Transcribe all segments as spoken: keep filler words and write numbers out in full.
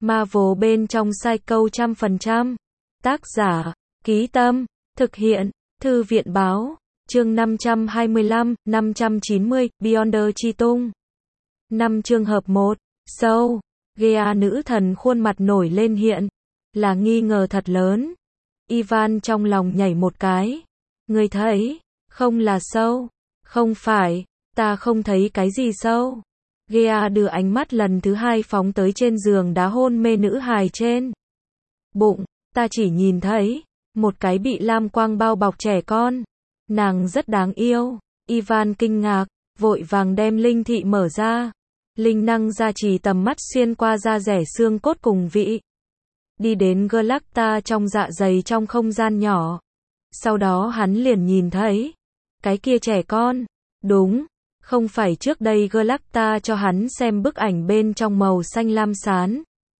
Marvel bên trong Psycho trăm phần trăm. Tác giả, Ký Tâm, thực hiện, Thư viện báo, chương năm trăm hai mươi lăm, năm trăm chín mươi, Beyonder Chi Tung. năm trường hợp một, sâu, Gea nữ thần khuôn mặt nổi lên hiện, là nghi ngờ thật lớn. Ivan trong lòng nhảy một cái. Ngươi thấy, không là sâu, không phải, ta không thấy cái gì sâu. Gea đưa ánh mắt lần thứ hai phóng tới trên giường đá hôn mê nữ hài trên bụng, ta chỉ nhìn thấy một cái bị lam quang bao bọc trẻ con, nàng rất đáng yêu. Ivan kinh ngạc, vội vàng đem linh thị mở ra, linh năng gia trì tầm mắt xuyên qua da rẻ xương cốt cùng vị, đi đến Galacta trong dạ dày trong không gian nhỏ. Sau đó hắn liền nhìn thấy cái kia trẻ con, đúng, không phải trước đây Galacta cho hắn xem bức ảnh bên trong màu xanh lam xán,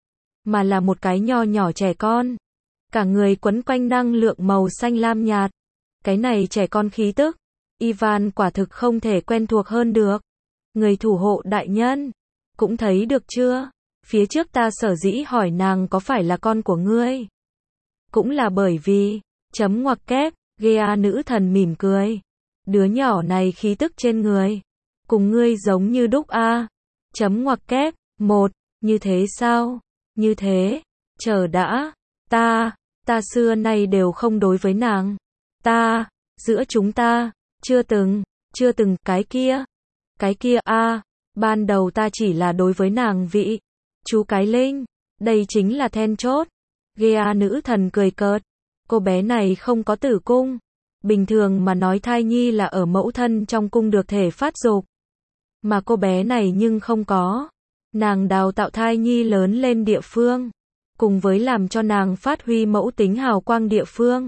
mà là một cái nho nhỏ trẻ con, cả người quấn quanh năng lượng màu xanh lam nhạt. Cái này trẻ con khí tức, Ivan quả thực không thể quen thuộc hơn được. Người thủ hộ đại nhân, cũng thấy được chưa? Phía trước ta sở dĩ hỏi nàng có phải là con của ngươi, cũng là bởi vì, chấm ngoặc kép, Gea nữ thần mỉm cười. Đứa nhỏ này khí tức trên người, cùng ngươi giống như đúc a. Chấm ngoặc kép, một, như thế sao? Như thế, chờ đã, ta, ta xưa nay đều không đối với nàng. Ta, giữa chúng ta, chưa từng, chưa từng, cái kia, cái kia a, ban đầu ta chỉ là đối với nàng vị, chú cái linh, đây chính là then chốt. Gea nữ thần cười cợt, cô bé này không có tử cung, bình thường mà nói thai nhi là ở mẫu thân trong cung được thể phát dục, mà cô bé này nhưng không có, nàng đào tạo thai nhi lớn lên địa phương, cùng với làm cho nàng phát huy mẫu tính hào quang địa phương,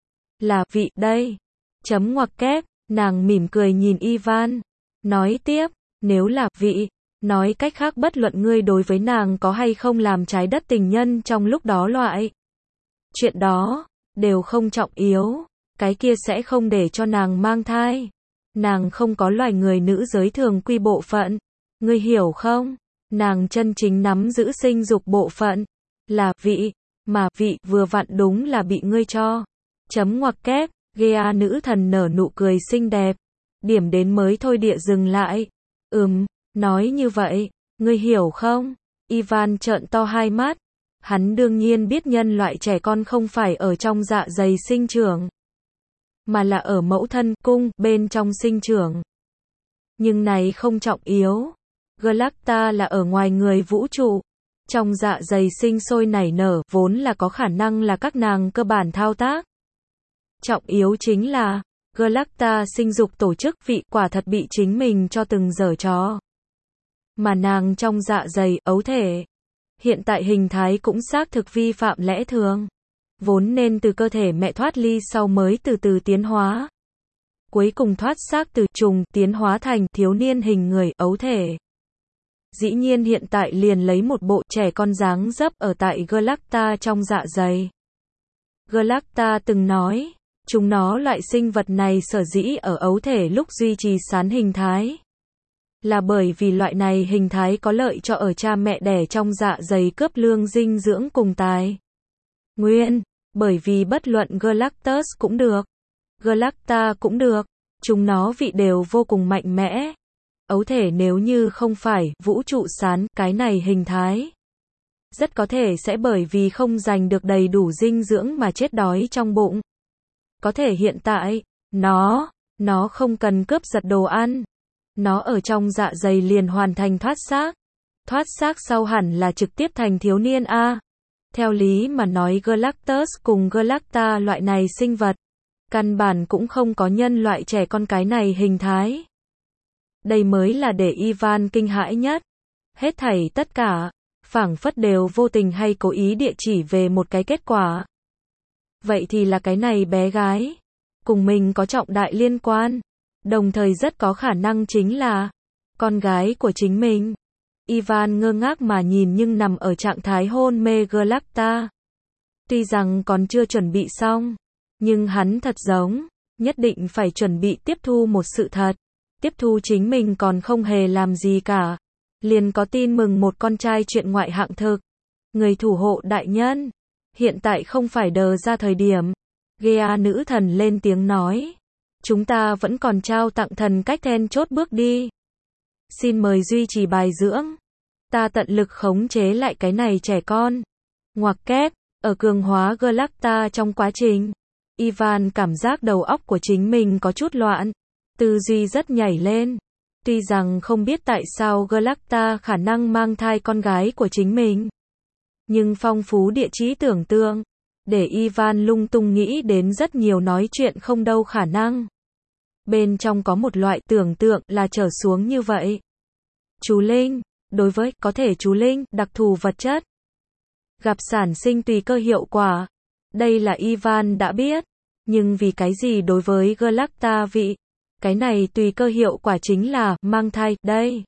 là vị đây. Chấm ngoặc kép, nàng mỉm cười nhìn Ivan, nói tiếp, nếu là vị, nói cách khác bất luận ngươi đối với nàng có hay không làm trái đất tình nhân trong lúc đó loại chuyện đó, đều không trọng yếu, cái kia sẽ không để cho nàng mang thai. Nàng không có loài người nữ giới thường quy bộ phận, ngươi hiểu không? Nàng chân chính nắm giữ sinh dục bộ phận, là vị, mà vị vừa vặn đúng là bị ngươi cho. Chấm ngoặc kép, Gea nữ thần nở nụ cười xinh đẹp, điểm đến mới thôi địa dừng lại. Ừm, nói như vậy, ngươi hiểu không? Ivan trợn to hai mắt, hắn đương nhiên biết nhân loại trẻ con không phải ở trong dạ dày sinh trưởng, mà là ở mẫu thân cung bên trong sinh trưởng. Nhưng này không trọng yếu. Galacta là ở ngoài người vũ trụ, trong dạ dày sinh sôi nảy nở, vốn là có khả năng là các nàng cơ bản thao tác. Trọng yếu chính là, Galacta sinh dục tổ chức vị quả thật bị chính mình cho từng giở trò. Mà nàng trong dạ dày, ấu thể, hiện tại hình thái cũng xác thực vi phạm lẽ thường. Vốn nên từ cơ thể mẹ thoát ly sau mới từ từ tiến hóa. Cuối cùng thoát xác từ trùng tiến hóa thành thiếu niên hình người, ấu thể. Dĩ nhiên hiện tại liền lấy một bộ trẻ con dáng dấp ở tại Galacta trong dạ dày. Galacta từng nói, chúng nó loại sinh vật này sở dĩ ở ấu thể lúc duy trì sán hình thái, là bởi vì loại này hình thái có lợi cho ở cha mẹ đẻ trong dạ dày cướp lương dinh dưỡng cùng tài nguyên, bởi vì bất luận Galactus cũng được, Galacta cũng được, chúng nó vị đều vô cùng mạnh mẽ. Ấu thể nếu như không phải vũ trụ sán cái này hình thái, rất có thể sẽ bởi vì không giành được đầy đủ dinh dưỡng mà chết đói trong bụng. Có thể hiện tại, nó, nó không cần cướp giật đồ ăn. Nó ở trong dạ dày liền hoàn thành thoát xác. Thoát xác sau hẳn là trực tiếp thành thiếu niên A. Theo lý mà nói Galactus cùng Galacta loại này sinh vật, căn bản cũng không có nhân loại trẻ con cái này hình thái. Đây mới là để Ivan kinh hãi nhất. Hết thảy tất cả, phảng phất đều vô tình hay cố ý địa chỉ về một cái kết quả. Vậy thì là cái này bé gái, cùng mình có trọng đại liên quan, đồng thời rất có khả năng chính là con gái của chính mình. Ivan ngơ ngác mà nhìn nhưng nằm ở trạng thái hôn mê Galacta. Tuy rằng còn chưa chuẩn bị xong, nhưng hắn thật giống, nhất định phải chuẩn bị tiếp thu một sự thật. Tiếp thu chính mình còn không hề làm gì cả, liền có tin mừng một con trai chuyện ngoại hạng thực. Người thủ hộ đại nhân, hiện tại không phải đờ ra thời điểm. Gea nữ thần lên tiếng nói. Chúng ta vẫn còn trao tặng thần cách then chốt bước đi. Xin mời duy trì bài dưỡng. Ta tận lực khống chế lại cái này trẻ con. Ngoặc kép, ở cường hóa Galacta trong quá trình. Ivan cảm giác đầu óc của chính mình có chút loạn. Tư duy rất nhảy lên. Tuy rằng không biết tại sao Galacta khả năng mang thai con gái của chính mình. Nhưng phong phú địa trí tưởng tượng. Để Ivan lung tung nghĩ đến rất nhiều nói chuyện không đâu khả năng. Bên trong có một loại tưởng tượng là trở xuống như vậy. Chú linh, đối với có thể chú linh, đặc thù vật chất. Gặp sản sinh tùy cơ hiệu quả. Đây là Ivan đã biết. Nhưng vì cái gì đối với Galacta vị? Cái này tùy cơ hiệu quả chính là mang thai, đây.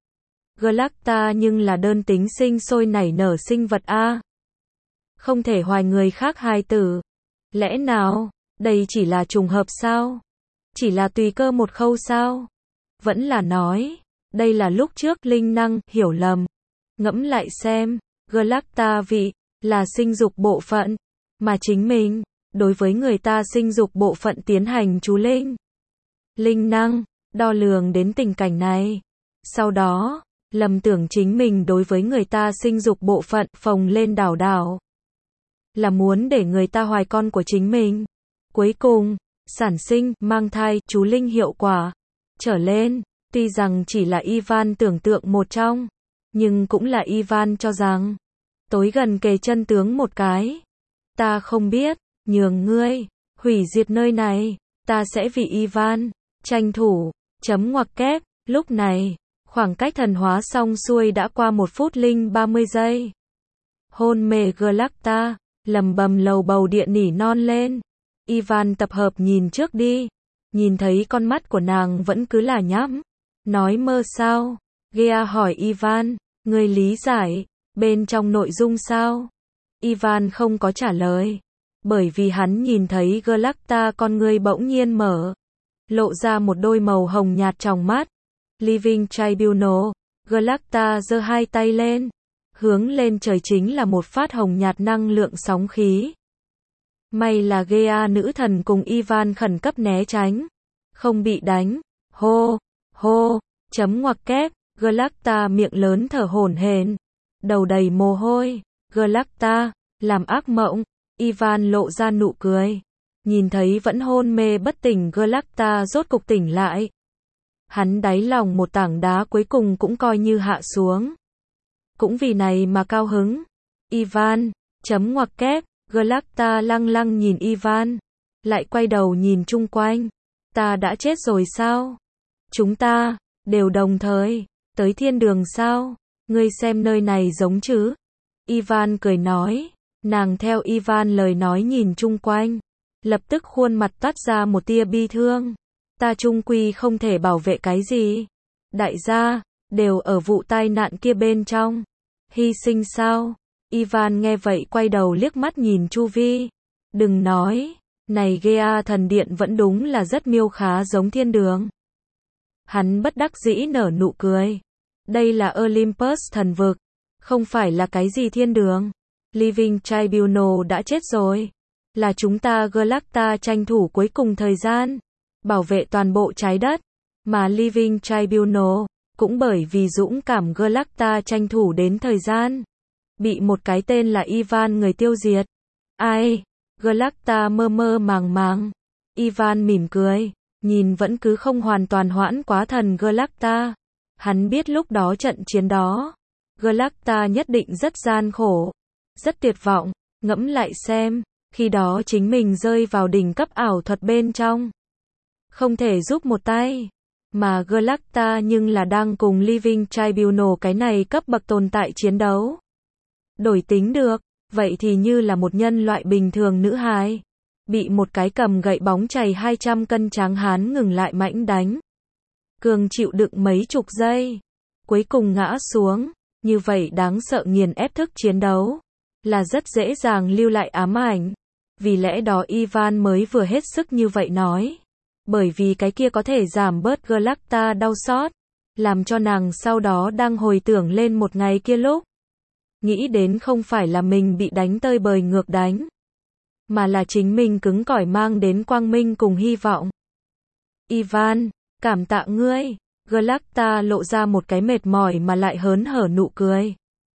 Galacta nhưng là đơn tính sinh sôi nảy nở sinh vật A. Không thể hoài người khác hài tử. Lẽ nào, đây chỉ là trùng hợp sao? Chỉ là tùy cơ một khâu sao? Vẫn là nói, đây là lúc trước linh năng, hiểu lầm. Ngẫm lại xem, Galacta vị, là sinh dục bộ phận, mà chính mình, đối với người ta sinh dục bộ phận tiến hành chú linh. Linh năng, đo lường đến tình cảnh này. Sau đó, lầm tưởng chính mình đối với người ta sinh dục bộ phận phồng lên đảo đảo. Là muốn để người ta hoài con của chính mình. Cuối cùng, sản sinh, mang thai, chú linh hiệu quả. Trở lên, tuy rằng chỉ là Ivan tưởng tượng một trong, nhưng cũng là Ivan cho rằng, tối gần kề chân tướng một cái. Ta không biết, nhường ngươi, hủy diệt nơi này, ta sẽ vì Ivan, tranh thủ, chấm ngoặc kép, lúc này, khoảng cách thần hóa xong xuôi đã qua một phút linh ba mươi giây. Hôn mê Galacta, lầm bầm lầu bầu địa nỉ non lên. Ivan tập hợp nhìn trước đi, nhìn thấy con mắt của nàng vẫn cứ là nhắm. Nói mơ sao? Gea hỏi Ivan, ngươi lý giải, bên trong nội dung sao? Ivan không có trả lời, bởi vì hắn nhìn thấy Galacta con ngươi bỗng nhiên mở, lộ ra một đôi màu hồng nhạt trong mắt. Living Tribunal, Galacta giơ hai tay lên, hướng lên trời chính là một phát hồng nhạt năng lượng sóng khí. May là Gea nữ thần cùng Ivan khẩn cấp né tránh, không bị đánh. Hô, hô, chấm ngoặc kép, Galacta miệng lớn thở hổn hển, đầu đầy mồ hôi. Galacta, làm ác mộng. Ivan lộ ra nụ cười, nhìn thấy vẫn hôn mê bất tỉnh Galacta rốt cục tỉnh lại. Hắn đáy lòng một tảng đá cuối cùng cũng coi như hạ xuống. Cũng vì này mà cao hứng. Ivan, chấm ngoặc kép, Galacta lăng lăng nhìn Ivan, lại quay đầu nhìn chung quanh. Ta đã chết rồi sao? Chúng ta, đều đồng thời, tới thiên đường sao? Ngươi xem nơi này giống chứ? Ivan cười nói, nàng theo Ivan lời nói nhìn chung quanh, lập tức khuôn mặt toát ra một tia bi thương. Ta chung quy không thể bảo vệ cái gì. Đại gia, đều ở vụ tai nạn kia bên trong. Hy sinh sao? Ivan nghe vậy quay đầu liếc mắt nhìn chu vi. Đừng nói, này Gea thần điện vẫn đúng là rất miêu khá giống thiên đường. Hắn bất đắc dĩ nở nụ cười. Đây là Olympus thần vực, không phải là cái gì thiên đường. Living Tribunal đã chết rồi. Là chúng ta Galacta tranh thủ cuối cùng thời gian, bảo vệ toàn bộ trái đất. Mà Living Tribunal, cũng bởi vì dũng cảm Galacta tranh thủ đến thời gian, bị một cái tên là Ivan người tiêu diệt. Ai? Galacta mơ mơ màng màng. Ivan mỉm cười, nhìn vẫn cứ không hoàn toàn hoãn quá thần Galacta. Hắn biết lúc đó trận chiến đó, Galacta nhất định rất gian khổ, rất tuyệt vọng. Ngẫm lại xem, khi đó chính mình rơi vào đỉnh cấp ảo thuật bên trong, không thể giúp một tay. Mà Galacta nhưng là đang cùng Living Tribunal cái này cấp bậc tồn tại chiến đấu. Đổi tính được, vậy thì như là một nhân loại bình thường nữ hài, bị một cái cầm gậy bóng chày hai trăm cân tráng hán ngừng lại mãnh đánh. Cường chịu đựng mấy chục giây, cuối cùng ngã xuống. Như vậy đáng sợ nghiền ép thức chiến đấu, là rất dễ dàng lưu lại ám ảnh. Vì lẽ đó Ivan mới vừa hết sức như vậy nói. Bởi vì cái kia có thể giảm bớt Galacta đau xót, làm cho nàng sau đó đang hồi tưởng lên một ngày kia lúc nghĩ đến không phải là mình bị đánh tơi bời ngược đánh, mà là chính mình cứng cỏi mang đến quang minh cùng hy vọng. Ivan, cảm tạ ngươi. Glacta lộ ra một cái mệt mỏi mà lại hớn hở nụ cười.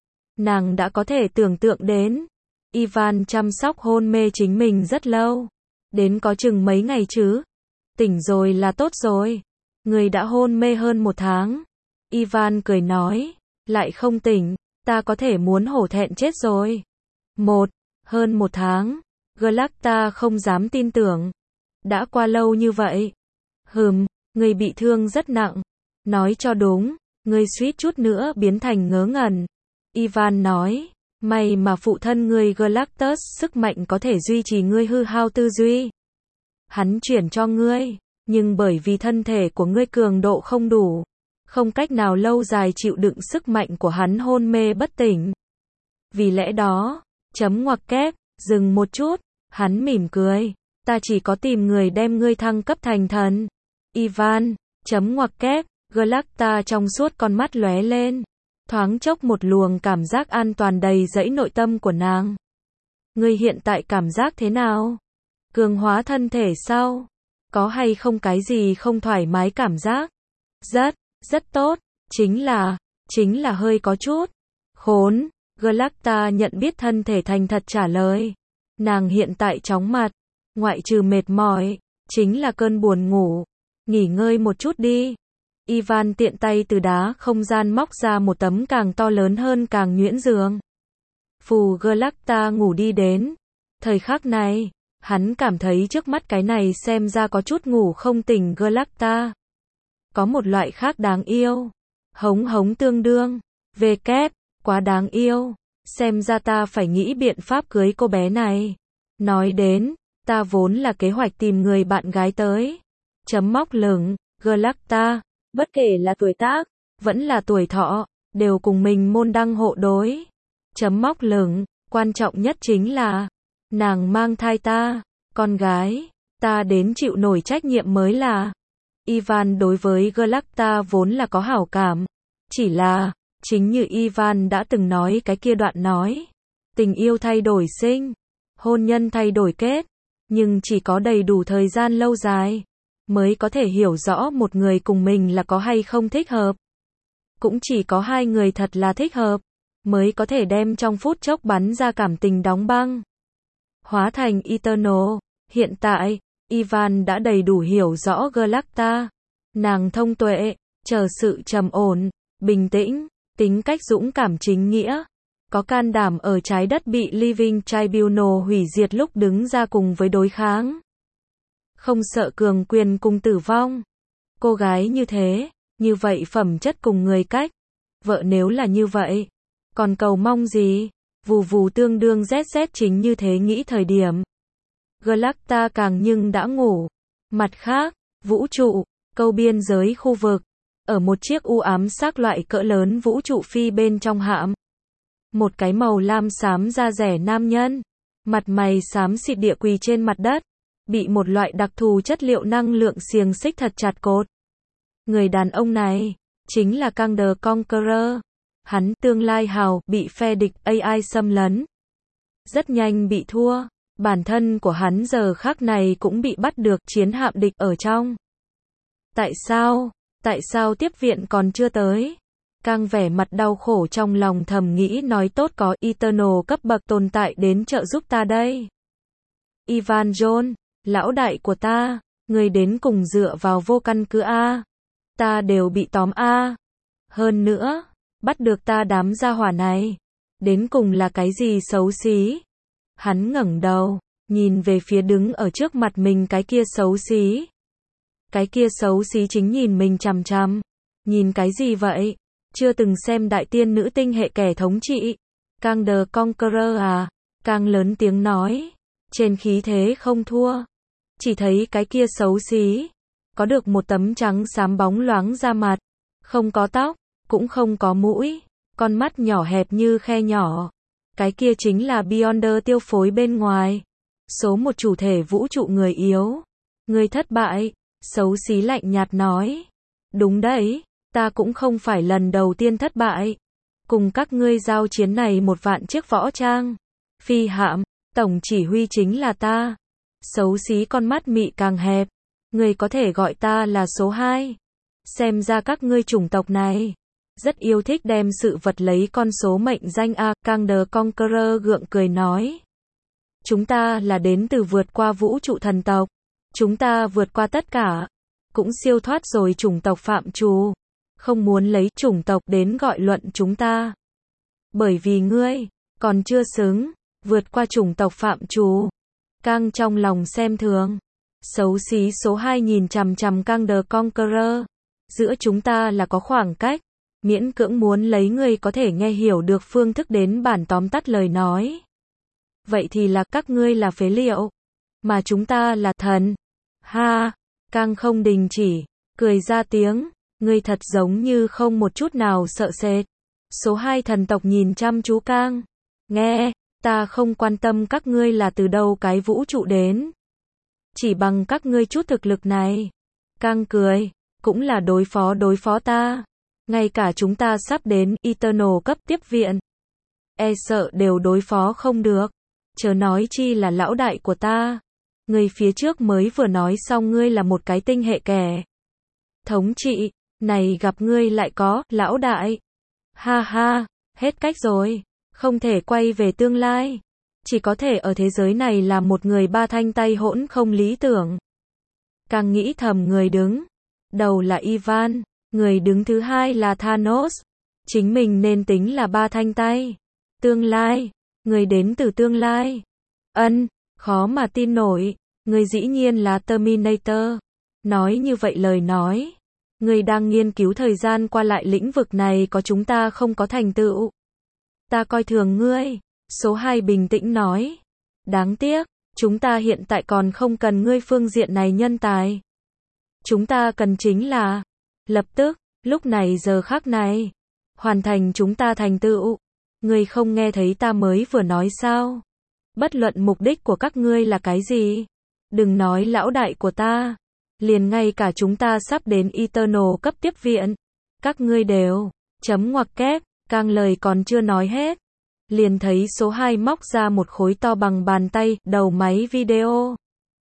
Nàng đã có thể tưởng tượng đến, Ivan chăm sóc hôn mê chính mình rất lâu. Đến có chừng mấy ngày chứ. Tỉnh rồi là tốt rồi. Người đã hôn mê hơn một tháng. Ivan cười nói, lại không tỉnh, ta có thể muốn hổ thẹn chết rồi. Một, hơn một tháng. Glacta không dám tin tưởng. Đã qua lâu như vậy. Hừm, người bị thương rất nặng. Nói cho đúng, ngươi suýt chút nữa biến thành ngớ ngẩn. Ivan nói, may mà phụ thân ngươi Galactus sức mạnh có thể duy trì ngươi hư hao tư duy. Hắn chuyển cho ngươi, nhưng bởi vì thân thể của ngươi cường độ không đủ, không cách nào lâu dài chịu đựng sức mạnh của hắn hôn mê bất tỉnh. Vì lẽ đó, chấm ngoặc kép, dừng một chút, hắn mỉm cười, ta chỉ có tìm người đem ngươi thăng cấp thành thần. Ivan, chấm ngoặc kép, Glacta trong suốt con mắt lóe lên, thoáng chốc một luồng cảm giác an toàn đầy dẫy nội tâm của nàng. Ngươi hiện tại cảm giác thế nào? Cường hóa thân thể sao? Có hay không cái gì không thoải mái cảm giác? Rất, rất tốt, chính là, chính là hơi có chút. Khốn, Glacta nhận biết thân thể thành thật trả lời. Nàng hiện tại chóng mặt, ngoại trừ mệt mỏi, chính là cơn buồn ngủ. Nghỉ ngơi một chút đi. Ivan tiện tay từ đá không gian móc ra một tấm càng to lớn hơn càng nhuyễn giường. Phù Glacta ngủ đi đến. Thời khắc này, hắn cảm thấy trước mắt cái này xem ra có chút ngủ không tỉnh Glacta. Có một loại khác đáng yêu. Hống hống tương đương. Về kép, quá đáng yêu. Xem ra ta phải nghĩ biện pháp cưới cô bé này. Nói đến, ta vốn là kế hoạch tìm người bạn gái tới. Chấm móc lửng, Glacta, bất kể là tuổi tác, vẫn là tuổi thọ, đều cùng mình môn đăng hộ đối. Chấm móc lửng, quan trọng nhất chính là, nàng mang thai ta, con gái, ta đến chịu nổi trách nhiệm mới là. Ivan đối với Glacta vốn là có hảo cảm, chỉ là, chính như Ivan đã từng nói cái kia đoạn nói, tình yêu thay đổi sinh, hôn nhân thay đổi kết, nhưng chỉ có đầy đủ thời gian lâu dài, mới có thể hiểu rõ một người cùng mình là có hay không thích hợp. Cũng chỉ có hai người thật là thích hợp, mới có thể đem trong phút chốc bắn ra cảm tình đóng băng. Hóa thành Eternal, hiện tại, Ivan đã đầy đủ hiểu rõ Glacta. Nàng thông tuệ, chờ sự trầm ổn, bình tĩnh, tính cách dũng cảm chính nghĩa, có can đảm ở trái đất bị Living Tribunal hủy diệt lúc đứng ra cùng với đối kháng. Không sợ cường quyền cùng tử vong. Cô gái như thế, như vậy phẩm chất cùng người cách. Vợ nếu là như vậy, còn cầu mong gì? Vù vù tương đương zét zét chính như thế nghĩ thời điểm. Glacta càng nhưng đã ngủ. Mặt khác, vũ trụ, câu biên giới khu vực, ở một chiếc u ám xác loại cỡ lớn vũ trụ phi bên trong hạm. Một cái màu lam xám da rẻ nam nhân, mặt mày xám xịt địa quỳ trên mặt đất, bị một loại đặc thù chất liệu năng lượng xiềng xích thật chặt cột. Người đàn ông này, chính là Kang the Conqueror. Hắn tương lai hào bị phe địch a i xâm lấn. Rất nhanh bị thua, bản thân của hắn giờ khắc này cũng bị bắt được chiến hạm địch ở trong. Tại sao? Tại sao tiếp viện còn chưa tới? Kang vẻ mặt đau khổ trong lòng thầm nghĩ nói tốt có Eternal cấp bậc tồn tại đến trợ giúp ta đây. Ivan John, lão đại của ta, người đến cùng dựa vào vô căn cứ A. Ta đều bị tóm A. Hơn nữa, bắt được ta đám gia hỏa này. Đến cùng là cái gì xấu xí? Hắn ngẩng đầu, nhìn về phía đứng ở trước mặt mình cái kia xấu xí. Cái kia xấu xí chính nhìn mình chằm chằm. Nhìn cái gì vậy? Chưa từng xem đại tiên nữ tinh hệ kẻ thống trị. Kang the Conqueror à? Kang lớn tiếng nói. Trên khí thế không thua. Chỉ thấy cái kia xấu xí. Có được một tấm trắng xám bóng loáng da mặt. Không có tóc, cũng không có mũi. Con mắt nhỏ hẹp như khe nhỏ. Cái kia chính là Beyonder tiêu phối bên ngoài. Số một chủ thể vũ trụ người yếu. Người thất bại. Xấu xí lạnh nhạt nói. Đúng đấy, ta cũng không phải lần đầu tiên thất bại. cùng các ngươi giao chiến này một vạn chiếc võ trang. Phi hạm, tổng chỉ huy chính là ta. Xấu xí con mắt mị càng hẹp. Ngươi có thể gọi ta là số hai. Xem ra các ngươi chủng tộc này rất yêu thích đem sự vật lấy con số mệnh danh a. Kang the Conqueror gượng cười nói. Chúng ta là đến từ vượt qua vũ trụ thần tộc. Chúng ta vượt qua tất cả. Cũng siêu thoát rồi chủng tộc phạm trù. Không muốn lấy chủng tộc đến gọi luận chúng ta. Bởi vì ngươi còn chưa xứng vượt qua chủng tộc phạm trù. Kang trong lòng xem thường. Xấu xí số hai nhìn chằm chằm Kang the Conqueror. Giữa chúng ta là có khoảng cách. Miễn cưỡng muốn lấy ngươi có thể nghe hiểu được phương thức đến bản tóm tắt lời nói. Vậy thì là các ngươi là phế liệu. Mà chúng ta là thần. Ha! Kang không đình chỉ. Cười ra tiếng. Ngươi thật giống như không một chút nào sợ sệt. Số hai thần tộc nhìn chăm chú Kang. Nghe, ta không quan tâm các ngươi là từ đâu cái vũ trụ đến. Chỉ bằng các ngươi chút thực lực này. Kang cười. Cũng là đối phó đối phó ta. Ngay cả chúng ta sắp đến Eternal cấp tiếp viện. E sợ đều đối phó không được. Chớ nói chi là lão đại của ta. Ngươi phía trước mới vừa nói xong ngươi là một cái tinh hệ kẻ thống trị. Này gặp ngươi lại có lão đại. Ha ha, hết cách rồi. Không thể quay về tương lai. Chỉ có thể ở thế giới này làm một người ba thanh tay hỗn không lý tưởng. Càng nghĩ thầm người đứng đầu là Ivan. Người đứng thứ hai là Thanos. Chính mình nên tính là ba thanh tay. Tương lai. Người đến từ tương lai. Ân, khó mà tin nổi. Người dĩ nhiên là Terminator. Nói như vậy lời nói. Người đang nghiên cứu thời gian qua lại lĩnh vực này có chúng ta không có thành tựu. Ta coi thường ngươi. Số hai bình tĩnh nói. Đáng tiếc, chúng ta hiện tại còn không cần ngươi phương diện này nhân tài. Chúng ta cần chính là lập tức, lúc này giờ khắc này, hoàn thành chúng ta thành tựu. Ngươi không nghe thấy ta mới vừa nói sao? Bất luận mục đích của các ngươi là cái gì? Đừng nói lão đại của ta. Liền ngay cả chúng ta sắp đến Eternal cấp tiếp viện. Các ngươi đều chấm ngoặc kép. Kang lời còn chưa nói hết. Liền thấy số hai móc ra một khối to bằng bàn tay, đầu máy video.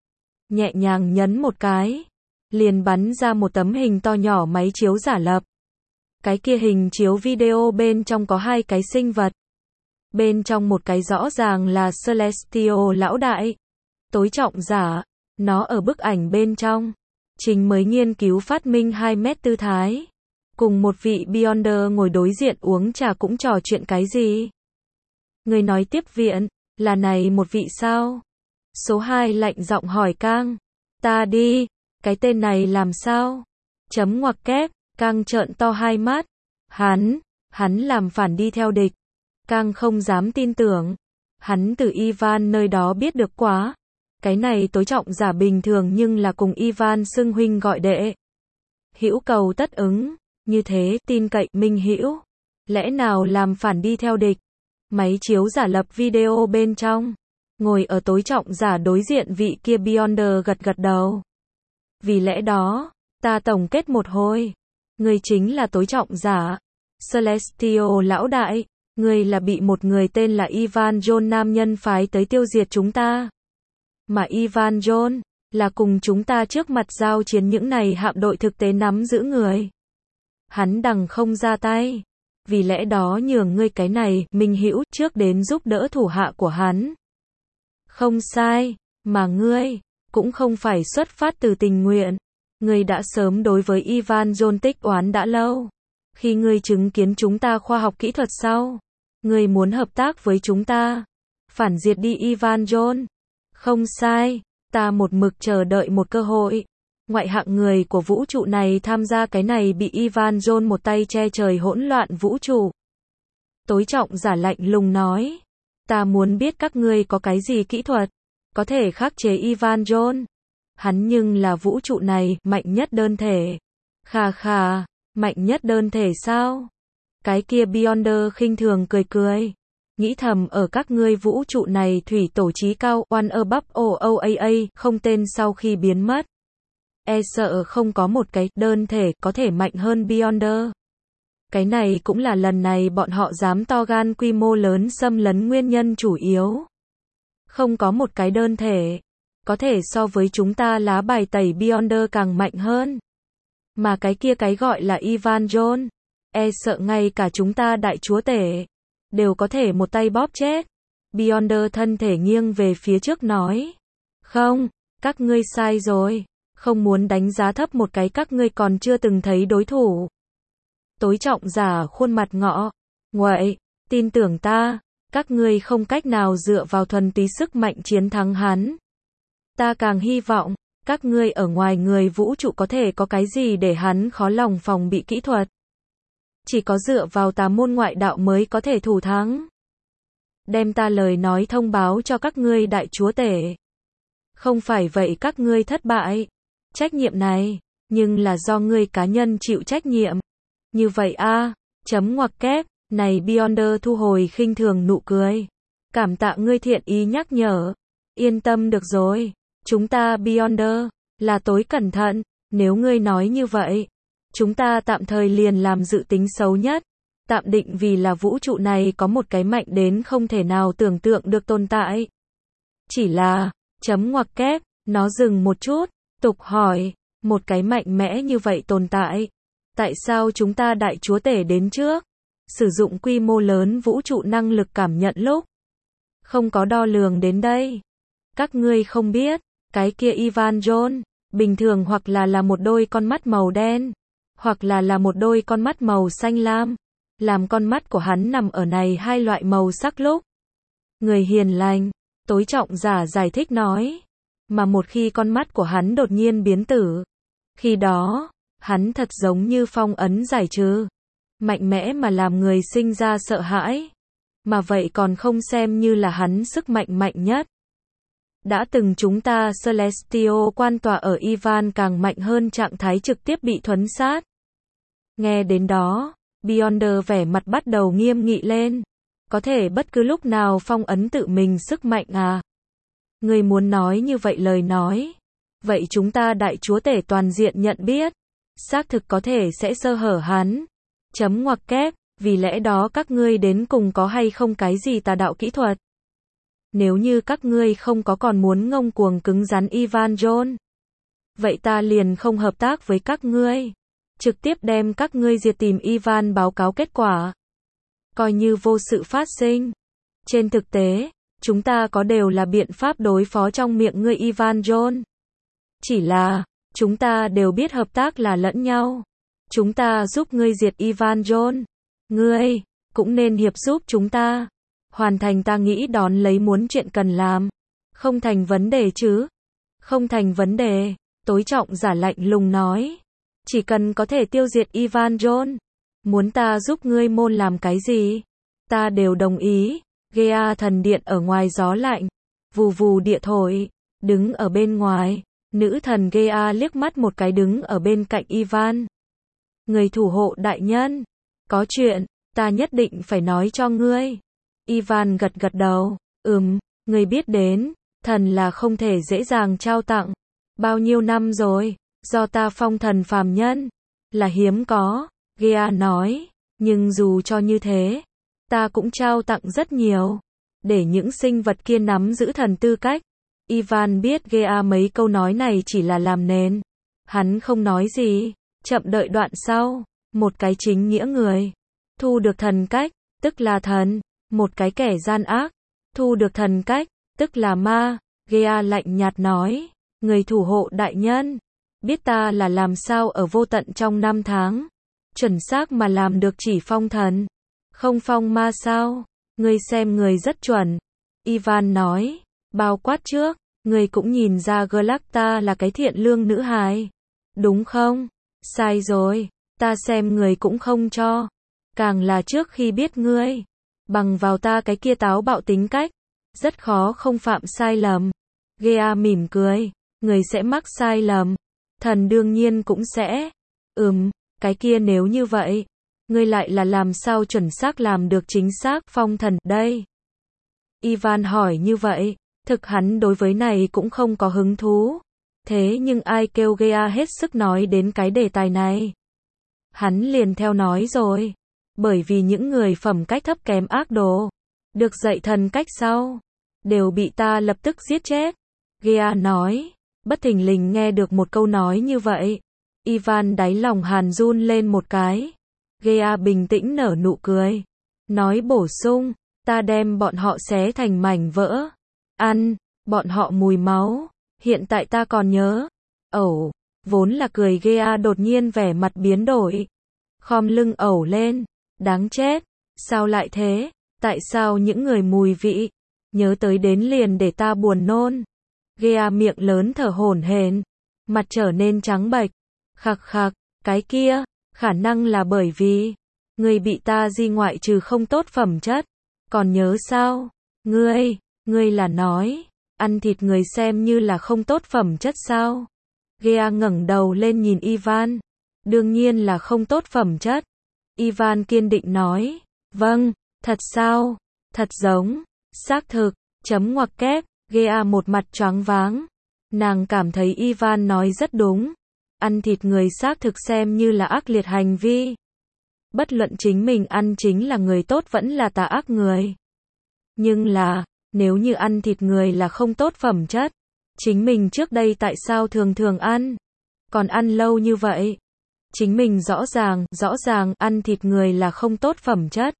Nhẹ nhàng nhấn một cái. Liền bắn ra một tấm hình to nhỏ máy chiếu giả lập. Cái kia hình chiếu video bên trong có hai cái sinh vật. Bên trong một cái rõ ràng là Celestial lão đại. Tối trọng giả. Nó ở bức ảnh bên trong. Trình mới nghiên cứu phát minh hai mét tư thái. Cùng một vị Beyonder ngồi đối diện uống trà cũng trò chuyện cái gì. Người nói tiếp viện, là này một vị sao? Số hai lạnh giọng hỏi Kang. Ta đi, cái tên này làm sao? Chấm ngoặc kép, Kang trợn to hai mắt. Hắn, hắn làm phản đi theo địch. Kang không dám tin tưởng. Hắn từ Ivan nơi đó biết được quá. Cái này tối trọng giả bình thường nhưng là cùng Ivan xưng huynh gọi đệ. Hữu cầu tất ứng, như thế tin cậy minh hữu. Lẽ nào làm phản đi theo địch? Máy chiếu giả lập video bên trong. Ngồi ở tối trọng giả đối diện vị kia Beyonder gật gật đầu. Vì lẽ đó, ta tổng kết một hồi. Người chính là tối trọng giả. Celestial lão đại. Người là bị một người tên là Ivan John nam nhân phái tới tiêu diệt chúng ta. Mà Ivan John là cùng chúng ta trước mặt giao chiến những này hạm đội thực tế nắm giữ người. Hắn đằng không ra tay. Vì lẽ đó nhường ngươi cái này, minh hữu, trước đến giúp đỡ thủ hạ của hắn. Không sai, mà ngươi cũng không phải xuất phát từ tình nguyện. Ngươi đã sớm đối với Ivan John tích oán đã lâu. Khi ngươi chứng kiến chúng ta khoa học kỹ thuật sau, ngươi muốn hợp tác với chúng ta, phản diệt đi Ivan John. Không sai, ta một mực chờ đợi một cơ hội. Ngoại hạng người của vũ trụ này tham gia cái này bị Ivan John một tay che trời hỗn loạn vũ trụ. Tối trọng giả lạnh lùng nói. Ta muốn biết các ngươi có cái gì kỹ thuật, có thể khắc chế Ivan John. Hắn nhưng là vũ trụ này, mạnh nhất đơn thể. Khà khà, mạnh nhất đơn thể sao? Cái kia Beyonder khinh thường cười cười. Nghĩ thầm ở các ngươi vũ trụ này thủy tổ chí cao, one above all oaa, không tên sau khi biến mất. E sợ không có một cái đơn thể có thể mạnh hơn Beyonder. Cái này cũng là lần này bọn họ dám to gan quy mô lớn xâm lấn nguyên nhân chủ yếu. Không có một cái đơn thể, có thể so với chúng ta lá bài tẩy Beyonder càng mạnh hơn. Mà cái kia cái gọi là Ivan John, e sợ ngay cả chúng ta đại chúa tể, đều có thể một tay bóp chết. Beyonder thân thể nghiêng về phía trước nói. Không, các ngươi sai rồi, không muốn đánh giá thấp một cái các ngươi còn chưa từng thấy đối thủ. Tối trọng giả khuôn mặt ngọ, nguậy, tin tưởng ta, các ngươi không cách nào dựa vào thuần túy sức mạnh chiến thắng hắn. Ta càng hy vọng, các ngươi ở ngoài người vũ trụ có thể có cái gì để hắn khó lòng phòng bị kỹ thuật. Chỉ có dựa vào tà môn ngoại đạo mới có thể thủ thắng. Đem ta lời nói thông báo cho các ngươi đại chúa tể. Không phải vậy các ngươi thất bại. Trách nhiệm này, nhưng là do ngươi cá nhân chịu trách nhiệm. Như vậy a, à, chấm ngoặc kép, này Beyonder thu hồi khinh thường nụ cười. Cảm tạ ngươi thiện ý nhắc nhở. Yên tâm được rồi, chúng ta Beyonder, là tối cẩn thận, nếu ngươi nói như vậy. Chúng ta tạm thời liền làm dự tính xấu nhất. Tạm định vì là vũ trụ này có một cái mạnh đến không thể nào tưởng tượng được tồn tại. Chỉ là, chấm ngoặc kép, nó dừng một chút, tục hỏi, một cái mạnh mẽ như vậy tồn tại. Tại sao chúng ta đại chúa tể đến trước? Sử dụng quy mô lớn vũ trụ năng lực cảm nhận lúc. Không có đo lường đến đây. Các ngươi không biết, cái kia Ivan John, bình thường hoặc là là một đôi con mắt màu đen, hoặc là là một đôi con mắt màu xanh lam. Làm con mắt của hắn nằm ở này hai loại màu sắc lúc. Người hiền lành, tối trọng giả giải thích nói. Mà một khi con mắt của hắn đột nhiên biến tử. Khi đó, hắn thật giống như phong ấn giải trừ. Mạnh mẽ mà làm người sinh ra sợ hãi. Mà vậy còn không xem như là hắn sức mạnh mạnh nhất. Đã từng chúng ta Celestial quan tọa ở Ivan càng mạnh hơn trạng thái trực tiếp bị thuấn sát. Nghe đến đó, Beyonder vẻ mặt bắt đầu nghiêm nghị lên. Có thể bất cứ lúc nào phong ấn tự mình sức mạnh à? Người muốn nói như vậy lời nói. Vậy chúng ta đại chúa tể toàn diện nhận biết. Xác thực có thể sẽ sơ hở hắn. Chấm ngoặc kép, vì lẽ đó các ngươi đến cùng có hay không cái gì tà đạo kỹ thuật? Nếu như các ngươi không có còn muốn ngông cuồng cứng rắn Ivan John. Vậy ta liền không hợp tác với các ngươi. Trực tiếp đem các ngươi diệt tìm Ivan báo cáo kết quả. Coi như vô sự phát sinh. Trên thực tế, chúng ta có đều là biện pháp đối phó trong miệng ngươi Ivan John. Chỉ là, chúng ta đều biết hợp tác là lẫn nhau. Chúng ta giúp ngươi diệt Ivan John. Ngươi, cũng nên hiệp giúp chúng ta. Hoàn thành ta nghĩ đón lấy muốn chuyện cần làm. Không thành vấn đề chứ. Không thành vấn đề, tối trọng giả lạnh lùng nói. Chỉ cần có thể tiêu diệt Ivan John. Muốn ta giúp ngươi môn làm cái gì? Ta đều đồng ý. Gea thần điện ở ngoài gió lạnh. Vù vù địa thổi. Đứng ở bên ngoài. Nữ thần Gea liếc mắt một cái đứng ở bên cạnh Ivan. Người thủ hộ đại nhân. Có chuyện, ta nhất định phải nói cho ngươi. Ivan gật gật đầu. Ừm, ngươi biết đến. Thần là không thể dễ dàng trao tặng. Bao nhiêu năm rồi. Do ta phong thần phàm nhân. Là hiếm có. Gea nói. Nhưng dù cho như thế. Ta cũng trao tặng rất nhiều. Để những sinh vật kia nắm giữ thần tư cách. Ivan biết Gea mấy câu nói này chỉ là làm nền. Hắn không nói gì. Chậm đợi đoạn sau. Một cái chính nghĩa người. Thu được thần cách. Tức là thần. Một cái kẻ gian ác. Thu được thần cách. Tức là ma. Gea lạnh nhạt nói. Người thủ hộ đại nhân. Biết ta là làm sao ở vô tận trong năm tháng. Chuẩn xác mà làm được chỉ phong thần. Không phong ma sao. Ngươi xem người rất chuẩn. Ivan nói. Bao quát trước. Ngươi cũng nhìn ra Galacta là cái thiện lương nữ hài. Đúng không? Sai rồi. Ta xem người cũng không cho. Càng là trước khi biết ngươi. Bằng vào ta cái kia táo bạo tính cách. Rất khó không phạm sai lầm. Gea mỉm cười. Người sẽ mắc sai lầm. Thần đương nhiên cũng sẽ. Ừm, cái kia nếu như vậy. Ngươi lại là làm sao chuẩn xác làm được chính xác phong thần đây? Ivan hỏi như vậy. Thực hắn đối với này cũng không có hứng thú. Thế nhưng ai kêu Gea hết sức nói đến cái đề tài này. Hắn liền theo nói rồi. Bởi vì những người phẩm cách thấp kém ác đồ, được dạy thần cách sau, đều bị ta lập tức giết chết. Gea nói, bất thình lình nghe được một câu nói như vậy. Ivan đáy lòng hàn run lên một cái. Gea bình tĩnh nở nụ cười. Nói bổ sung, ta đem bọn họ xé thành mảnh vỡ. Ăn, bọn họ mùi máu. Hiện tại ta còn nhớ. Ẩu, vốn là cười Gea đột nhiên vẻ mặt biến đổi. Khom lưng ẩu lên. Đáng chết, sao lại thế? Tại sao những người mùi vị? Nhớ tới đến liền để ta buồn nôn. Gea miệng lớn thở hổn hển, mặt trở nên trắng bệch. Khặc khặc, cái kia, khả năng là bởi vì người bị ta di ngoại trừ không tốt phẩm chất. Còn nhớ sao? Ngươi, ngươi là nói, ăn thịt người xem như là không tốt phẩm chất sao? Gea ngẩng đầu lên nhìn Ivan. Đương nhiên là không tốt phẩm chất. Ivan kiên định nói, vâng, thật sao? Thật giống, xác thực, chấm ngoặc kép. Gea một mặt choáng váng. Nàng cảm thấy Ivan nói rất đúng. Ăn thịt người xác thực xem như là ác liệt hành vi. Bất luận chính mình ăn chính là người tốt vẫn là tà ác người. Nhưng là, nếu như ăn thịt người là không tốt phẩm chất, chính mình trước đây tại sao thường thường ăn? Còn ăn lâu như vậy? Chính mình rõ ràng, rõ ràng ăn thịt người là không tốt phẩm chất.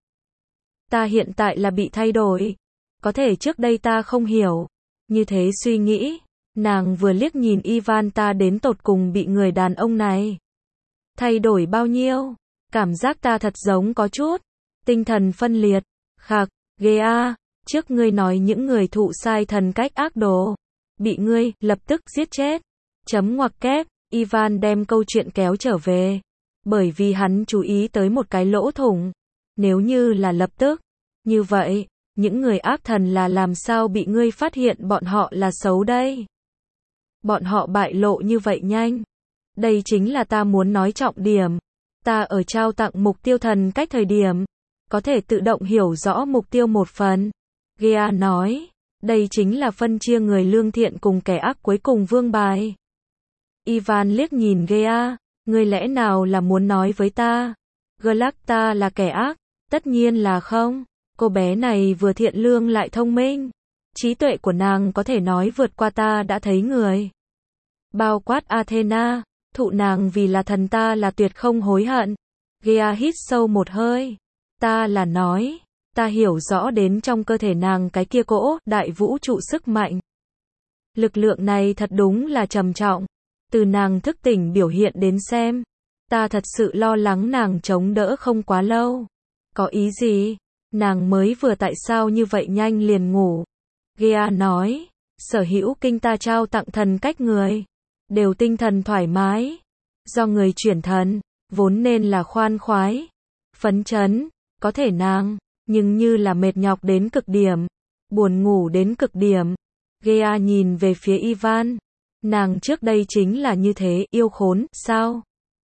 Ta hiện tại là bị thay đổi. Có thể trước đây ta không hiểu. Như thế suy nghĩ, nàng vừa liếc nhìn Ivan ta đến tột cùng bị người đàn ông này thay đổi bao nhiêu. Cảm giác ta thật giống có chút tinh thần phân liệt. Khạc, Gea, trước ngươi nói những người thụ sai thần cách ác đồ, bị ngươi lập tức giết chết. Chấm ngoặc kép, Ivan đem câu chuyện kéo trở về. Bởi vì hắn chú ý tới một cái lỗ thủng. Nếu như là lập tức, như vậy, những người ác thần là làm sao bị ngươi phát hiện bọn họ là xấu đây? Bọn họ bại lộ như vậy nhanh. Đây chính là ta muốn nói trọng điểm. Ta ở trao tặng mục tiêu thần cách thời điểm, có thể tự động hiểu rõ mục tiêu một phần. Gea nói, đây chính là phân chia người lương thiện cùng kẻ ác cuối cùng vương bài. Ivan liếc nhìn Gea, ngươi lẽ nào là muốn nói với ta, Galacta là kẻ ác? Tất nhiên là không. Cô bé này vừa thiện lương lại thông minh. Trí tuệ của nàng có thể nói vượt qua ta đã thấy người. Bao quát Athena, thụ nàng vì là thần ta là tuyệt không hối hận. Gea hít sâu một hơi. Ta là nói, ta hiểu rõ đến trong cơ thể nàng cái kia cỗ đại vũ trụ sức mạnh. Lực lượng này thật đúng là trầm trọng. Từ nàng thức tỉnh biểu hiện đến xem, ta thật sự lo lắng nàng chống đỡ không quá lâu. Có ý gì? Nàng mới vừa tại sao như vậy nhanh liền ngủ. Gea nói, sở hữu kinh ta trao tặng thần cách người, đều tinh thần thoải mái. Do người chuyển thần, vốn nên là khoan khoái, phấn chấn, có thể nàng, nhưng như là mệt nhọc đến cực điểm, buồn ngủ đến cực điểm. Gea nhìn về phía Ivan, nàng trước đây chính là như thế, yêu khốn, sao?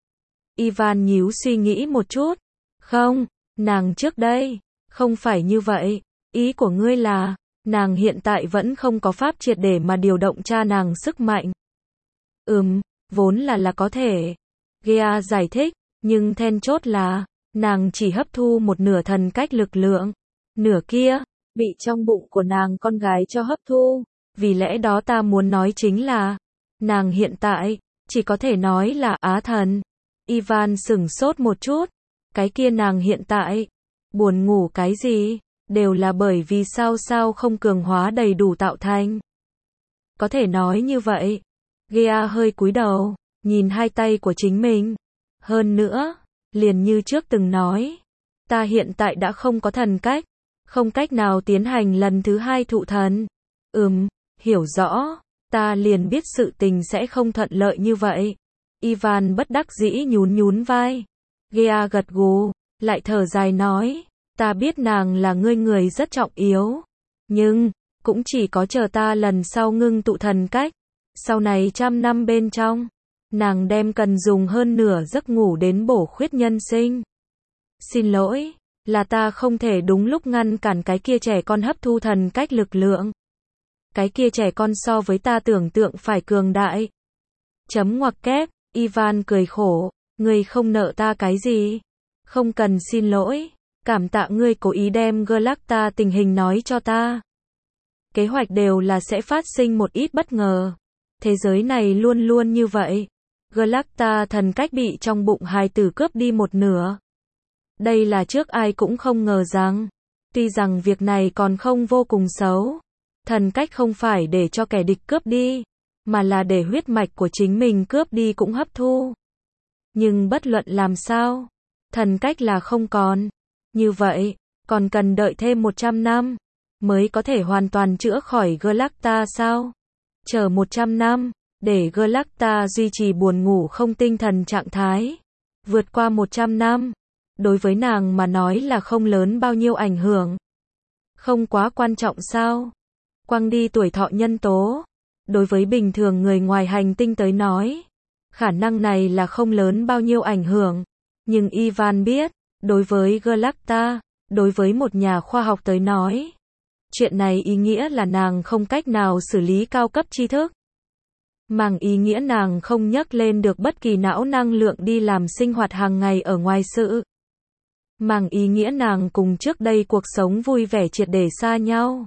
Ivan nhíu suy nghĩ một chút, không, nàng trước đây không phải như vậy, ý của ngươi là, nàng hiện tại vẫn không có pháp triệt để mà điều động cha nàng sức mạnh. Ừm, vốn là là có thể. Gea giải thích, nhưng then chốt là, nàng chỉ hấp thu một nửa thần cách lực lượng, nửa kia, bị trong bụng của nàng con gái cho hấp thu. Vì lẽ đó ta muốn nói chính là, nàng hiện tại, chỉ có thể nói là á thần. Ivan sửng sốt một chút, cái kia nàng hiện tại, buồn ngủ cái gì, đều là bởi vì sao sao không cường hóa đầy đủ tạo thành. Có thể nói như vậy. Gea hơi cúi đầu, nhìn hai tay của chính mình. Hơn nữa, liền như trước từng nói, ta hiện tại đã không có thần cách, không cách nào tiến hành lần thứ hai thụ thần. Ừm, hiểu rõ, ta liền biết sự tình sẽ không thuận lợi như vậy. Ivan bất đắc dĩ nhún nhún vai. Gea gật gù, lại thở dài nói, ta biết nàng là ngươi người rất trọng yếu, nhưng, cũng chỉ có chờ ta lần sau ngưng tụ thần cách, sau này trăm năm bên trong, nàng đem cần dùng hơn nửa giấc ngủ đến bổ khuyết nhân sinh. Xin lỗi, là ta không thể đúng lúc ngăn cản cái kia trẻ con hấp thu thần cách lực lượng. Cái kia trẻ con so với ta tưởng tượng phải cường đại. Chấm ngoặc kép, Ivan cười khổ, ngươi không nợ ta cái gì. Không cần xin lỗi, cảm tạ ngươi cố ý đem Galacta tình hình nói cho ta. Kế hoạch đều là sẽ phát sinh một ít bất ngờ. Thế giới này luôn luôn như vậy. Galacta thần cách bị trong bụng hài tử cướp đi một nửa. Đây là trước ai cũng không ngờ rằng. Tuy rằng việc này còn không vô cùng xấu. Thần cách không phải để cho kẻ địch cướp đi, mà là để huyết mạch của chính mình cướp đi cũng hấp thu. Nhưng bất luận làm sao, thần cách là không còn. Như vậy, còn cần đợi thêm một trăm năm, mới có thể hoàn toàn chữa khỏi Galacta sao? Chờ một trăm năm, để Galacta duy trì buồn ngủ không tinh thần trạng thái. Vượt qua một trăm năm, đối với nàng mà nói là không lớn bao nhiêu ảnh hưởng. Không quá quan trọng sao? Quăng đi tuổi thọ nhân tố. Đối với bình thường người ngoài hành tinh tới nói, khả năng này là không lớn bao nhiêu ảnh hưởng. Nhưng Ivan biết, đối với Galacta, đối với một nhà khoa học tới nói, chuyện này ý nghĩa là nàng không cách nào xử lý cao cấp tri thức. Mang ý nghĩa nàng không nhấc lên được bất kỳ não năng lượng đi làm sinh hoạt hàng ngày ở ngoài sự. Mang ý nghĩa nàng cùng trước đây cuộc sống vui vẻ triệt để xa nhau.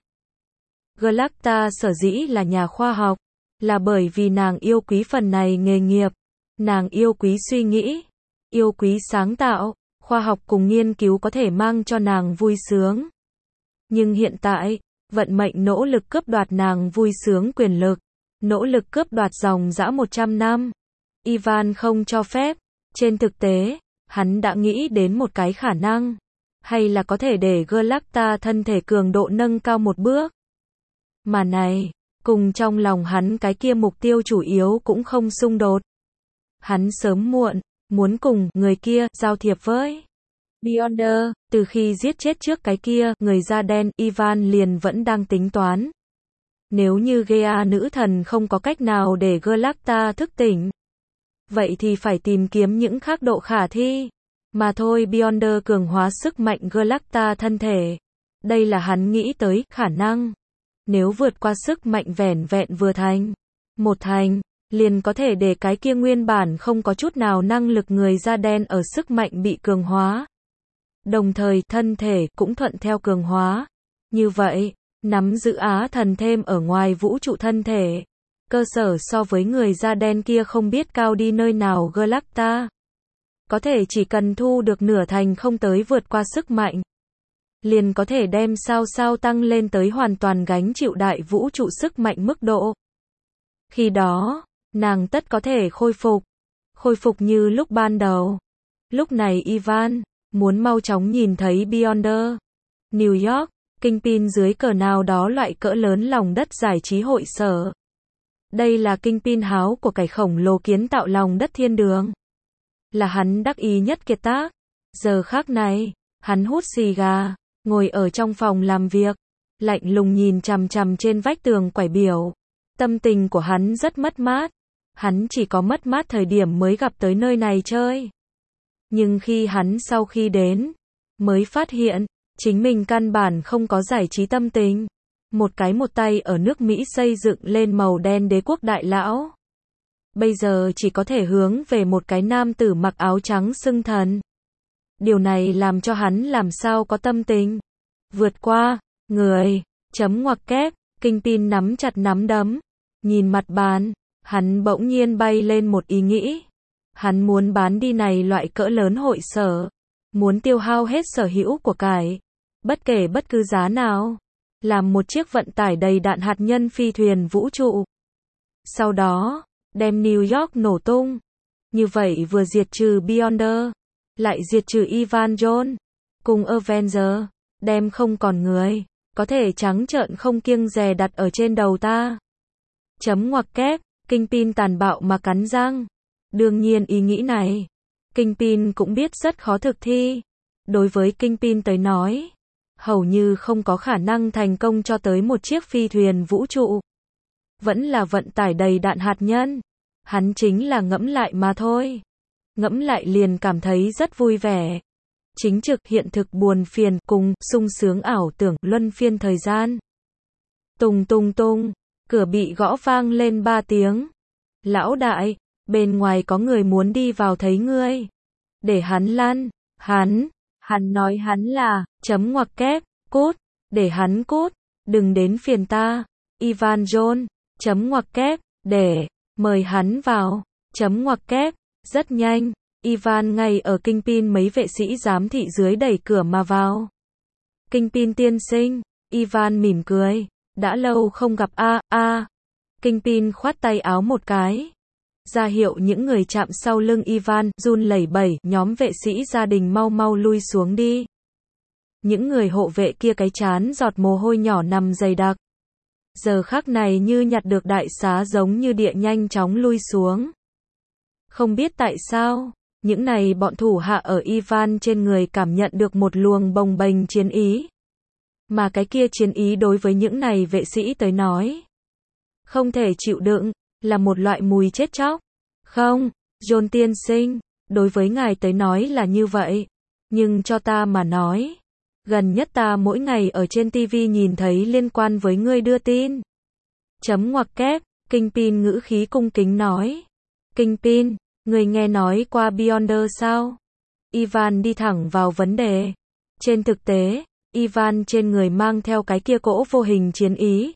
Galacta sở dĩ là nhà khoa học, là bởi vì nàng yêu quý phần này nghề nghiệp. Nàng yêu quý suy nghĩ, yêu quý sáng tạo, khoa học cùng nghiên cứu có thể mang cho nàng vui sướng. Nhưng hiện tại, vận mệnh nỗ lực cướp đoạt nàng vui sướng quyền lực, nỗ lực cướp đoạt dòng dã một trăm năm. Ivan không cho phép. Trên thực tế, hắn đã nghĩ đến một cái khả năng, hay là có thể để Galacta thân thể cường độ nâng cao một bước. Mà này, cùng trong lòng hắn cái kia mục tiêu chủ yếu cũng không xung đột. Hắn sớm muộn, muốn cùng người kia giao thiệp với Beyonder. Từ khi giết chết trước cái kia, người da đen, Ivan liền vẫn đang tính toán. Nếu như Gaia nữ thần không có cách nào để Galacta thức tỉnh, vậy thì phải tìm kiếm những khác độ khả thi. Mà thôi Beyonder cường hóa sức mạnh Galacta thân thể. Đây là hắn nghĩ tới khả năng. Nếu vượt qua sức mạnh vẻn vẹn vừa thành, một thành, liền có thể để cái kia nguyên bản không có chút nào năng lực người da đen ở sức mạnh bị cường hóa. Đồng thời thân thể cũng thuận theo cường hóa. Như vậy, nắm giữ Á thần thêm ở ngoài vũ trụ thân thể. Cơ sở so với người da đen kia không biết cao đi nơi nào. Galacta có thể chỉ cần thu được nửa thành không tới vượt qua sức mạnh, liền có thể đem sao sao tăng lên tới hoàn toàn gánh chịu đại vũ trụ sức mạnh mức độ. Khi đó, nàng tất có thể khôi phục. Khôi phục như lúc ban đầu. Lúc này Ivan muốn mau chóng nhìn thấy Beyonder. New York, Kingpin dưới cờ nào đó loại cỡ lớn lòng đất giải trí hội sở. Đây là Kingpin háo của cải khổng lồ kiến tạo lòng đất thiên đường. Là hắn đắc ý nhất kiệt tác. Giờ khác này, hắn hút xì gà, ngồi ở trong phòng làm việc, lạnh lùng nhìn chằm chằm trên vách tường quải biểu. Tâm tình của hắn rất mất mát. Hắn chỉ có mất mát thời điểm mới gặp tới nơi này chơi. Nhưng khi hắn sau khi đến, mới phát hiện, chính mình căn bản không có giải trí tâm tình. Một cái một tay ở nước Mỹ xây dựng lên màu đen đế quốc đại lão. Bây giờ chỉ có thể hướng về một cái nam tử mặc áo trắng xưng thần. Điều này làm cho hắn làm sao có tâm tình. Vượt qua, người, chấm ngoặc kép, Kingpin nắm chặt nắm đấm. Nhìn mặt bàn, hắn bỗng nhiên bay lên một ý nghĩ. Hắn muốn bán đi này loại cỡ lớn hội sở. Muốn tiêu hao hết sở hữu của cải. Bất kể bất cứ giá nào. Làm một chiếc vận tải đầy đạn hạt nhân phi thuyền vũ trụ. Sau đó, đem New York nổ tung. Như vậy vừa diệt trừ Beyonder, lại diệt trừ Ivan Jones, cùng Avenger, đem không còn người, có thể trắng trợn không kiêng dè đặt ở trên đầu ta. Chấm ngoặc kép, Kingpin tàn bạo mà cắn răng. Đương nhiên ý nghĩ này, Kingpin cũng biết rất khó thực thi. Đối với Kingpin tới nói, hầu như không có khả năng thành công cho tới một chiếc phi thuyền vũ trụ. Vẫn là vận tải đầy đạn hạt nhân. Hắn chính là ngẫm lại mà thôi. Ngẫm lại liền cảm thấy rất vui vẻ. Chính trực hiện thực buồn phiền cùng sung sướng ảo tưởng luân phiên thời gian. Tùng tùng tùng, cửa bị gõ vang lên ba tiếng. Lão đại, bên ngoài có người muốn đi vào thấy ngươi. Để hắn lăn, Hắn, hắn nói hắn là, chấm ngoặc kép, cút, để hắn cút, đừng đến phiền ta. Ivan John, chấm ngoặc kép, để, mời hắn vào, chấm ngoặc kép, rất nhanh. Ivan ngay ở Kingpin mấy vệ sĩ giám thị dưới đẩy cửa mà vào. Kingpin tiên sinh, Ivan mỉm cười, đã lâu không gặp a a. Kingpin khoát tay áo một cái, ra hiệu những người chạm sau lưng Ivan, run lẩy bẩy, nhóm vệ sĩ gia đình mau mau lui xuống đi. Những người hộ vệ kia cái chán giọt mồ hôi nhỏ nằm dày đặc. Giờ khắc này như nhặt được đại xá giống như địa nhanh chóng lui xuống. Không biết tại sao, những này bọn thủ hạ ở Ivan trên người cảm nhận được một luồng bồng bềnh chiến ý. Mà cái kia chiến ý đối với những này vệ sĩ tới nói, không thể chịu đựng, là một loại mùi chết chóc. Không, John tiên sinh, đối với ngài tới nói là như vậy. Nhưng cho ta mà nói, gần nhất ta mỗi ngày ở trên ti vi nhìn thấy liên quan với ngươi đưa tin. Chấm ngoặc kép, Kingpin ngữ khí cung kính nói. Kingpin, người nghe nói qua Beyonder sao? Ivan đi thẳng vào vấn đề. Trên thực tế, Ivan trên người mang theo cái kia cỗ vô hình chiến ý.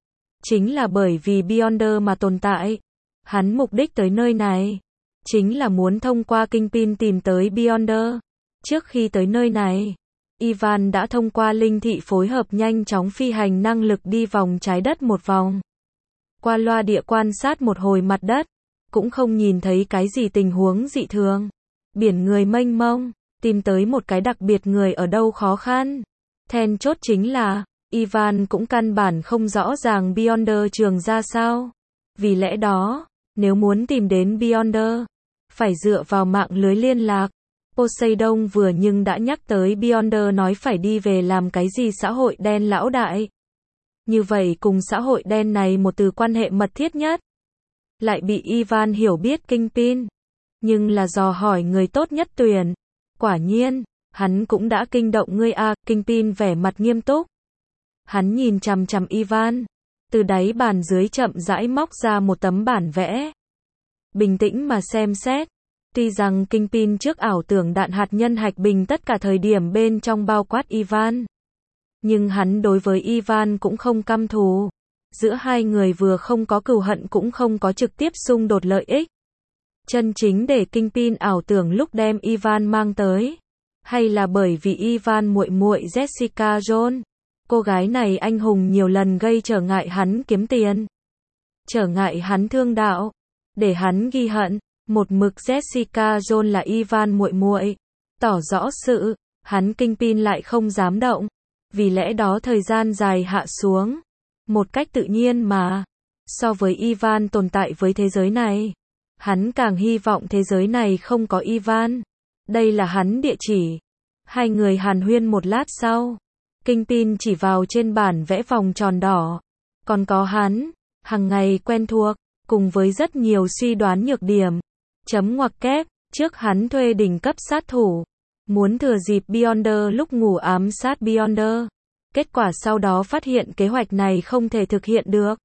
Chính là bởi vì Beyonder mà tồn tại. Hắn mục đích tới nơi này, chính là muốn thông qua Kingpin tìm tới Beyonder. Trước khi tới nơi này, Ivan đã thông qua linh thị phối hợp nhanh chóng phi hành năng lực đi vòng trái đất một vòng. Qua loa địa quan sát một hồi mặt đất, cũng không nhìn thấy cái gì tình huống dị thường. Biển người mênh mông, tìm tới một cái đặc biệt người ở đâu khó khăn. Then chốt chính là, Ivan cũng căn bản không rõ ràng Beyonder trường ra sao. Vì lẽ đó, nếu muốn tìm đến Beyonder, phải dựa vào mạng lưới liên lạc. Poseidon vừa nhưng đã nhắc tới Beyonder nói phải đi về làm cái gì xã hội đen lão đại. Như vậy cùng xã hội đen này một từ quan hệ mật thiết nhất. Lại bị Ivan hiểu biết Kingpin. Nhưng là dò hỏi người tốt nhất tuyển. Quả nhiên, hắn cũng đã kinh động ngươi a. Kingpin vẻ mặt nghiêm túc. Hắn nhìn chằm chằm Ivan. Từ đáy bàn dưới chậm rãi móc ra một tấm bản vẽ. Bình tĩnh mà xem xét. Tuy rằng Kingpin trước ảo tưởng đạn hạt nhân hạch bình tất cả thời điểm bên trong bao quát Ivan. Nhưng hắn đối với Ivan cũng không căm thù. Giữa hai người vừa không có cừu hận cũng không có trực tiếp xung đột lợi ích. Chân chính để Kingpin ảo tưởng lúc đem Ivan mang tới. Hay là bởi vì Ivan muội muội Jessica Jones. Cô gái này anh hùng nhiều lần gây trở ngại hắn kiếm tiền. Trở ngại hắn thương đạo. Để hắn ghi hận. Một mực Jessica Jones là Ivan muội muội, tỏ rõ sự, hắn Kingpin lại không dám động. Vì lẽ đó thời gian dài hạ xuống, một cách tự nhiên mà, so với Ivan tồn tại với thế giới này, hắn càng hy vọng thế giới này không có Ivan. Đây là hắn địa chỉ. Hai người hàn huyên một lát sau, Kingpin chỉ vào trên bản vẽ vòng tròn đỏ, còn có hắn, hàng ngày quen thuộc, cùng với rất nhiều suy đoán nhược điểm. Chấm ngoặc kép, trước hắn thuê đỉnh cấp sát thủ, muốn thừa dịp Beyonder lúc ngủ ám sát Beyonder. Kết quả sau đó phát hiện kế hoạch này không thể thực hiện được.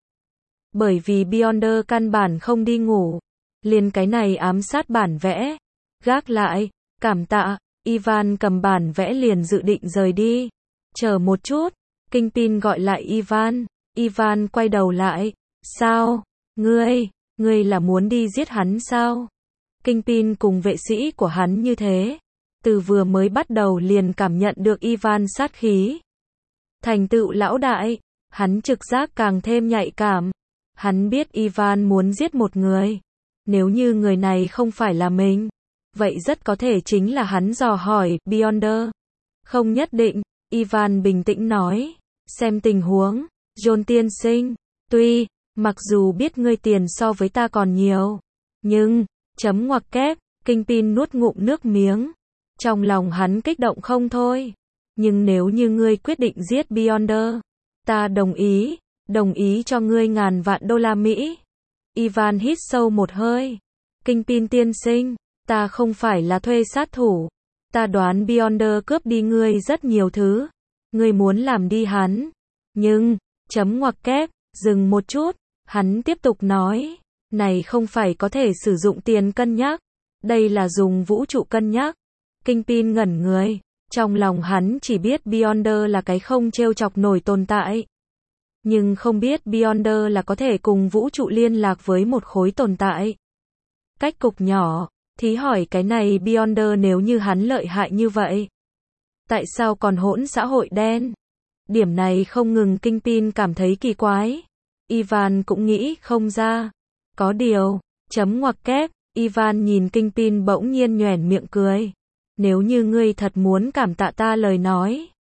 Bởi vì Beyonder căn bản không đi ngủ. Liền cái này ám sát bản vẽ. Gác lại, cảm tạ, Ivan cầm bản vẽ liền dự định rời đi. Chờ một chút, Kingpin gọi lại Ivan. Ivan quay đầu lại. Sao? Ngươi, ngươi là muốn đi giết hắn sao? Kingpin cùng vệ sĩ của hắn như thế. Từ vừa mới bắt đầu liền cảm nhận được Ivan sát khí. Thành tựu lão đại, hắn trực giác càng thêm nhạy cảm. Hắn biết Ivan muốn giết một người. Nếu như người này không phải là mình, vậy rất có thể chính là hắn dò hỏi Beyonder. Không nhất định, Ivan bình tĩnh nói. Xem tình huống, John tiên sinh, tuy, mặc dù biết ngươi tiền so với ta còn nhiều, nhưng, chấm ngoặc kép, Kingpin nuốt ngụm nước miếng. Trong lòng hắn kích động không thôi. Nhưng nếu như ngươi quyết định giết Beyonder, ta đồng ý, đồng ý cho ngươi ngàn vạn đô la Mỹ. Ivan hít sâu một hơi. Kingpin tiên sinh, ta không phải là thuê sát thủ. Ta đoán Beyonder cướp đi ngươi rất nhiều thứ. Ngươi muốn làm đi hắn. Nhưng, chấm ngoặc kép, dừng một chút, hắn tiếp tục nói. Này không phải có thể sử dụng tiền cân nhắc. Đây là dùng vũ trụ cân nhắc. Kingpin ngẩn người. Trong lòng hắn chỉ biết Beyonder là cái không trêu chọc nổi tồn tại. Nhưng không biết Beyonder là có thể cùng vũ trụ liên lạc với một khối tồn tại. Cách cục nhỏ, thí hỏi cái này Beyonder nếu như hắn lợi hại như vậy. Tại sao còn hỗn xã hội đen? Điểm này không ngừng Kingpin cảm thấy kỳ quái. Ivan cũng nghĩ không ra. Có điều, chấm ngoặc kép, Ivan nhìn Kingpin bỗng nhiên nhoẻn miệng cười. Nếu như ngươi thật muốn cảm tạ ta lời nói,